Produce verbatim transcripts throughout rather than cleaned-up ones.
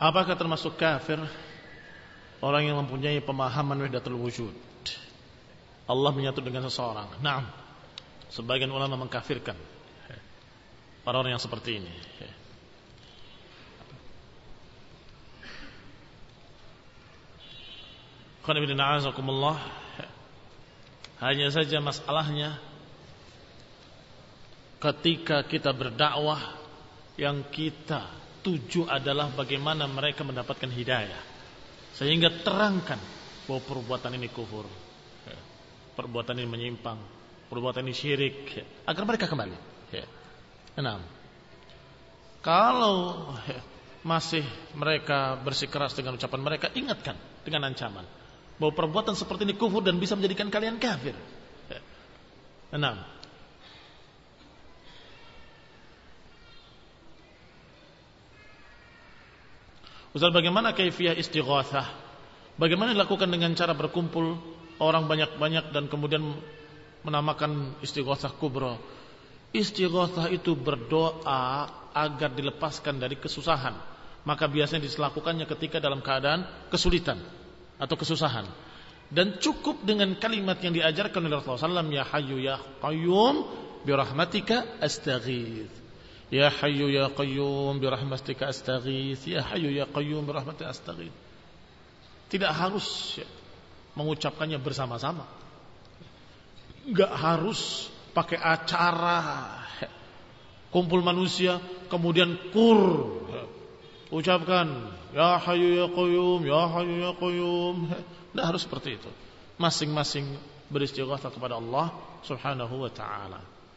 Apakah termasuk kafir orang yang mempunyai pemahaman wahdatul wujud? Allah menyatu dengan seseorang. Naam. Sebagian ulama mengkafirkan orang-orang yang seperti ini. Hanya saja masalahnya ketika kita berdakwah, yang kita tuju adalah bagaimana mereka mendapatkan hidayah, sehingga terangkan bahwa perbuatan ini kufur, perbuatan ini menyimpang, perbuatan ini syirik, agar mereka kembali. Nah, kalau masih mereka bersikeras dengan ucapan mereka, ingatkan dengan ancaman bahwa perbuatan seperti ini kufur dan bisa menjadikan kalian kafir. Nah, Ustaz, bagaimana kaifiyah istighatsah? Bagaimana dilakukan dengan cara berkumpul orang banyak-banyak dan kemudian menamakan istighatsah kubra? Istighatsah itu berdoa agar dilepaskan dari kesusahan. Maka biasanya dilakukannya ketika dalam keadaan kesulitan atau kesusahan. Dan cukup dengan kalimat yang diajarkan oleh Rasulullah sallallahu alaihi wasallam, ya hayyu ya qayyum birahmatika astaghits. Ya hayyu ya qayyum birahmatika astaghits. Ya hayyu ya qayyum birahmatika astaghits. Tidak harus ya, mengucapkannya bersama-sama. Enggak harus pakai acara ya, kumpul manusia kemudian kur ya, ucapkan ya hayyu ya qayyum, ya hayyu ya qayyum. Tidak harus seperti itu. Masing-masing beristighatsah kepada Allah Subhanahu wa taala.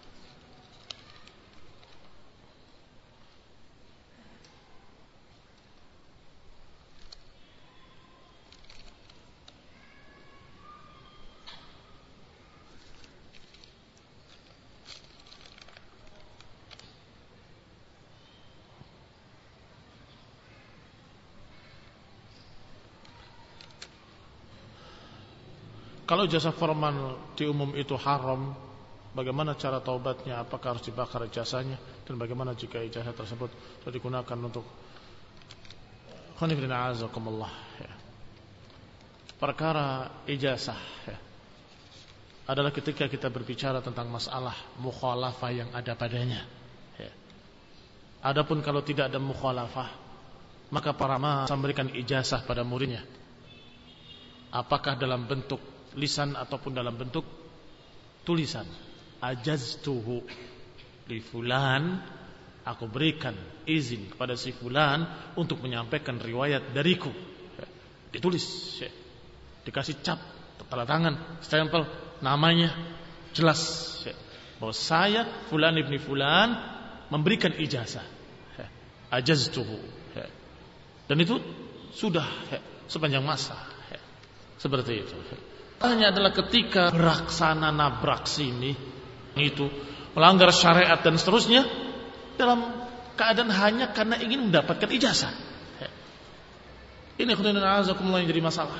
Kalau jasa formal di umum itu haram, bagaimana cara taubatnya? Apakah harus dibakar ijazahnya? Dan bagaimana jika ijazah tersebut sudah digunakan untuk khonifidina azakumullah ya. Perkara ijazah ya, adalah ketika kita berbicara tentang masalah mukhalafah yang ada padanya ya. Adapun kalau tidak ada mukhalafah, maka para ulama memberikan ijazah pada muridnya, apakah dalam bentuk lisan ataupun dalam bentuk tulisan. Ajaztuhu li fulan, aku berikan izin kepada si fulan untuk menyampaikan riwayat dariku. Ditulis, dikasih cap, tanda tangan, stempel, namanya jelas bahwa saya fulan ibni fulan memberikan ijazah. Ajaztuhu. Dan itu sudah sepanjang masa seperti itu. Hanya adalah ketika beraksana nabrak sini itu melanggar syariat dan seterusnya dalam keadaan hanya karena ingin mendapatkan ijazah. Ini khonifidina azakumullah yang jadi masalah.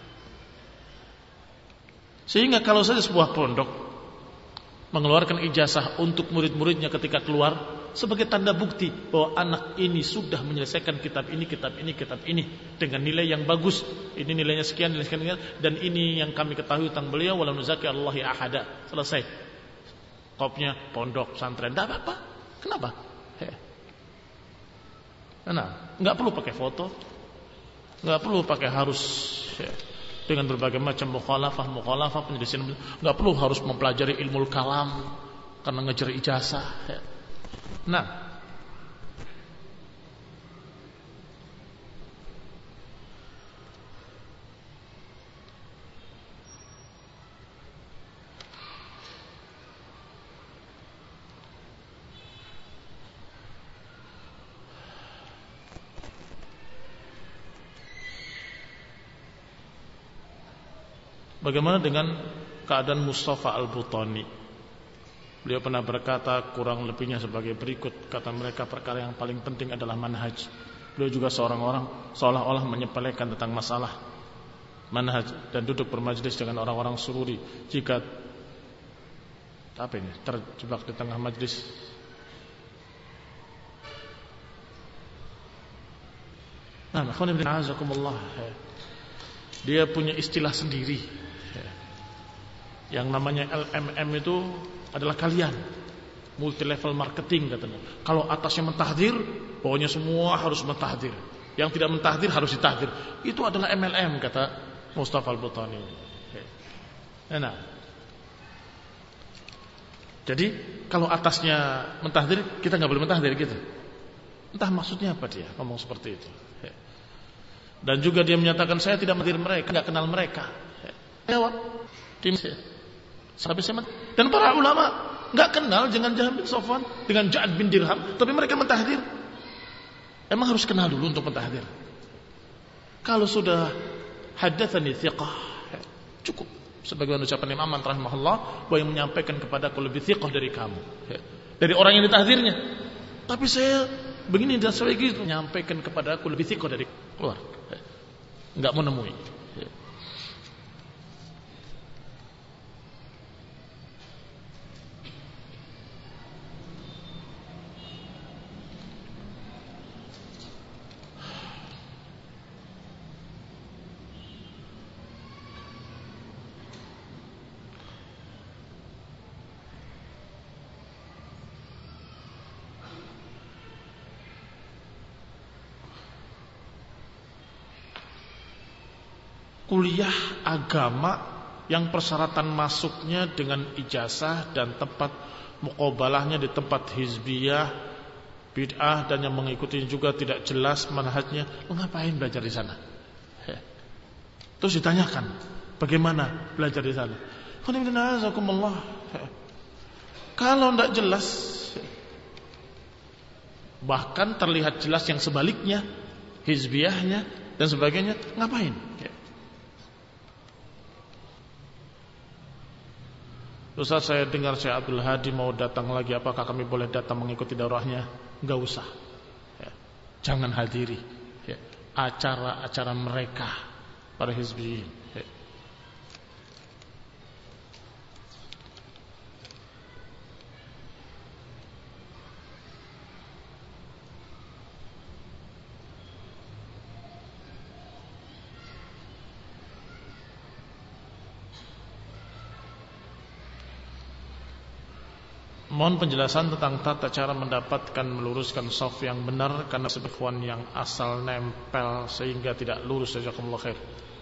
Sehingga kalau saja sebuah pondok mengeluarkan ijazah untuk murid-muridnya ketika keluar sebagai tanda bukti bahwa anak ini sudah menyelesaikan kitab ini, kitab ini, kitab ini dengan nilai yang bagus. Ini nilainya sekian, nilai sekian, dan ini yang kami ketahui tentang beliau. Wala nuzaki Allahi ahada. Selesai. Kopnya pondok pesantren. Tidak apa-apa. Kenapa? Nah, nggak perlu pakai foto, nggak perlu pakai harus ya, dengan berbagai macam mukhalafah, mukhalafah penyelesaian. Nggak perlu harus mempelajari ilmu kalam karena ngejar ijazah. Ya. Nah, bagaimana dengan keadaan Mustafa Al-Butani? Beliau pernah berkata kurang lebihnya sebagai berikut. Kata mereka, perkara yang paling penting adalah manhaj. Beliau juga seorang orang seolah-olah menyepelekan tentang masalah manhaj dan duduk bermajlis dengan orang-orang sururi. Jika apa ini terjebak di tengah majlis, Nah, azakumullah. Dia punya istilah sendiri. Yang namanya L M M itu adalah kalian, multi level marketing katanya. Kalau atasnya mentahdir, pokoknya semua harus mentahdir. Yang tidak mentahdir harus ditahdir. Itu adalah M L M kata Mustafa Al-Butani. Nah, jadi kalau atasnya mentahdir, kita nggak boleh mentahdir gitu. Entah maksudnya apa dia ngomong seperti itu. Dan juga dia menyatakan saya tidak mentahdir mereka, nggak kenal mereka. Jawab, tim saya. Dan para ulama nggak kenal dengan Jahm bin Safwan, dengan Ja'ad bin Dirham, tapi mereka mentahdir. Emang harus kenal dulu untuk mentahdir? Kalau sudah haddatsani thiqah, cukup. Sebagaimana ucapan Imam Ahmad rahimahullah, bahwa yang menyampaikan kepadaku lebih thiqah dari kamu, dari orang yang ditahdirnya. Tapi saya begini dan saya gitu, menyampaikan kepadaku lebih thiqah dari keluar, nggak mau nemui. Kuliah agama yang persyaratan masuknya dengan ijazah dan tempat muqabalahnya di tempat hizbiyah, bid'ah, dan yang mengikuti juga tidak jelas manhajnya, ngapain belajar di sana? Terus ditanyakan, bagaimana belajar di sana? Kalau tidak jelas, bahkan terlihat jelas yang sebaliknya, hizbiyahnya dan sebagainya, ngapain? Ustaz, saya dengar Syekh Abdul Hadi mau datang lagi, apakah kami boleh datang mengikuti daurahnya? Enggak usah, ya. Jangan hadiri ya, acara-acara mereka para hizbiyin ya. Mohon penjelasan tentang tata cara mendapatkan meluruskan shaf yang benar, karena sebagian yang asal nempel sehingga tidak lurus. Jazakumullah khair.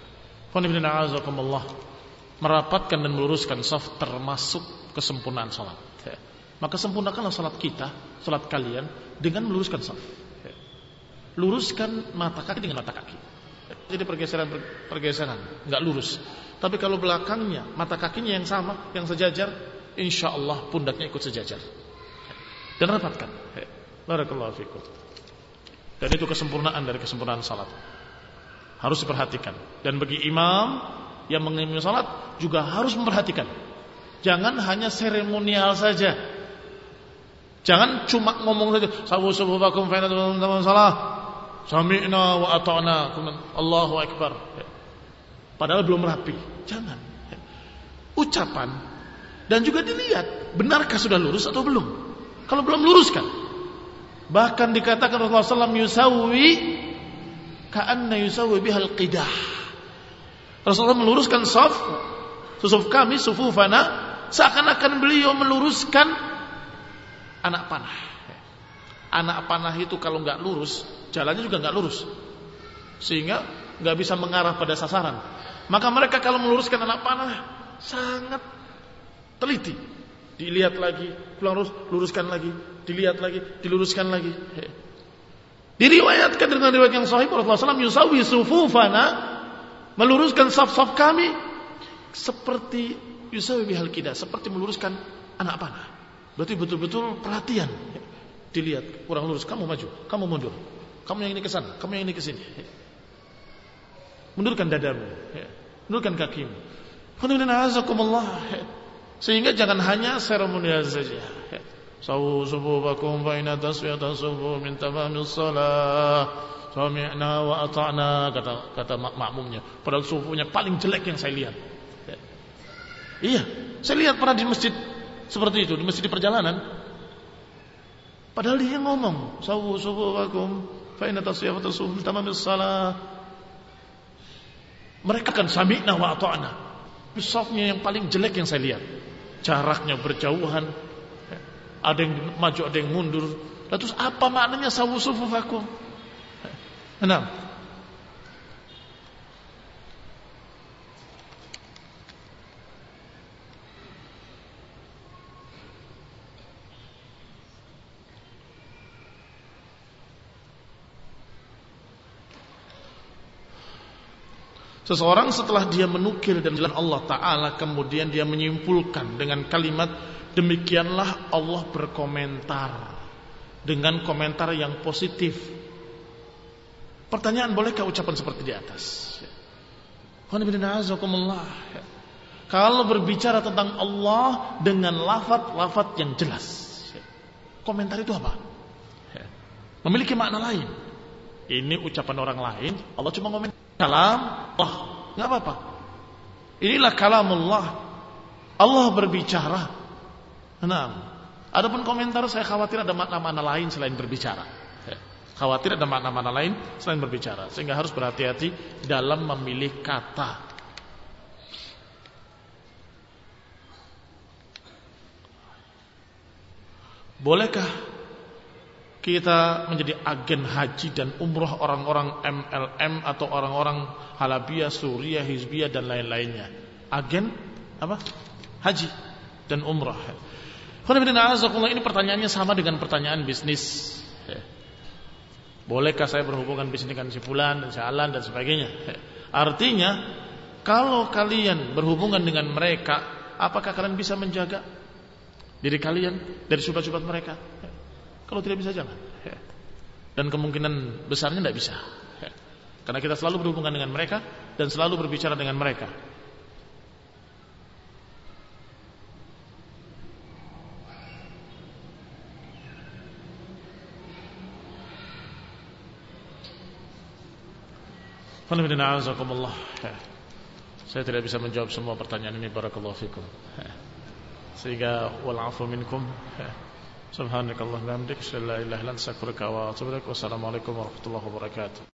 Merapatkan dan meluruskan shaf termasuk kesempurnaan salat. Maka sempurnakanlah salat kita, salat kalian, dengan meluruskan shaf. Luruskan mata kaki dengan mata kaki. Jadi pergeseran pergeseran enggak lurus. Tapi kalau belakangnya mata kakinya yang sama, yang sejajar, insyaallah pundaknya ikut sejajar. Dan rapatkan. Barakallahu fikum. Dan itu kesempurnaan dari kesempurnaan salat. Harus diperhatikan. Dan bagi imam yang mengimami salat juga harus memperhatikan. Jangan hanya seremonial saja. Jangan cuma ngomong saja, sawu subuhakum fa inna salah. Sami'na wa ata'na. Allahu akbar. Padahal belum rapi. Jangan. Ucapan dan juga dilihat, benarkah sudah lurus atau belum. Kalau belum, luruskan. Bahkan dikatakan Rasulullah sallallahu alaihi wasallam yusawwi ka'anna yusawwi bihal qidah. Rasulullah meluruskan shaf, susuf kami, sufufana, seakan-akan beliau meluruskan anak panah. Anak panah itu kalau enggak lurus, jalannya juga enggak lurus, sehingga enggak bisa mengarah pada sasaran. Maka mereka kalau meluruskan anak panah sangat teliti, dilihat lagi, lurus, luruskan lagi, dilihat lagi, diluruskan lagi. Diriwayatkan dengan riwayat yang sahih, Rasulullah sallallahu alaihi wasallam yusawwi sufufana, meluruskan saf-saf kami seperti yusawwi bihal qidah, seperti meluruskan anak panah. Berarti betul-betul perhatian. Dilihat, kurang lurus, kamu maju, kamu mundur. Kamu yang ini ke sana, kamu yang ini ke sini. Mundurkan dadamu, mundurkan kakimu. Sehingga jangan hanya seremonial saja. Sawu subuhakum fa inna tasfiyatan subuh min tamamis shalah. Sami'na wa ata'na, kata kata makmumnya. Padahal sufunya paling jelek yang saya lihat. Iya, saya lihat pernah di masjid seperti itu, di masjid di perjalanan. Padahal dia ngomong, sawu subuhakum fa inna tasfiyata suhuf tamamis salah. Mereka kan sami'na wa ata'na. Safnya yang paling jelek yang saya lihat. Jaraknya berjauhan. Ada yang maju, ada yang mundur. Lalu terus apa maknanya sawu sufufakum? Enam. Seseorang setelah dia menukil dan jalan Allah Ta'ala, kemudian dia menyimpulkan dengan kalimat, demikianlah Allah berkomentar, dengan komentar yang positif. Pertanyaan, bolehkah ucapan seperti di atas? Kalau berbicara tentang Allah dengan lafaz-lafaz yang jelas, komentar itu apa? Memiliki makna lain. Ini ucapan orang lain, Allah cuma komentar. Kalam Allah, nggak apa-apa. Inilah kalamullah. Allah berbicara. Nah, adapun komentar saya khawatir ada makna-makna lain selain berbicara. Khawatir ada makna-makna lain selain berbicara, sehingga harus berhati-hati dalam memilih kata. Bolehkah kita menjadi agen haji dan umroh orang-orang M L M atau orang-orang Halabiyah, Suriah, Hizbiyah dan lain-lainnya? Agen apa? Haji dan umroh. Ini pertanyaannya sama dengan pertanyaan bisnis. Bolehkah saya berhubungan bisnis dengan si fulan dan si alan dan sebagainya? Artinya, kalau kalian berhubungan dengan mereka, apakah kalian bisa menjaga diri kalian dari syubhat-syubhat mereka? Kalau tidak bisa, jangan. Dan kemungkinan besarnya tidak bisa, karena kita selalu berhubungan dengan mereka dan selalu berbicara dengan mereka. Saya tidak bisa menjawab semua pertanyaan ini, barakallahu fikum. Sehingga wal 'afwu minkum. Subhanakallahumma wa bihamdika, la ilaha illa anta, astaghfiruka wa atubu ilaik. Wassalamualaikum warahmatullahi wabarakatuh.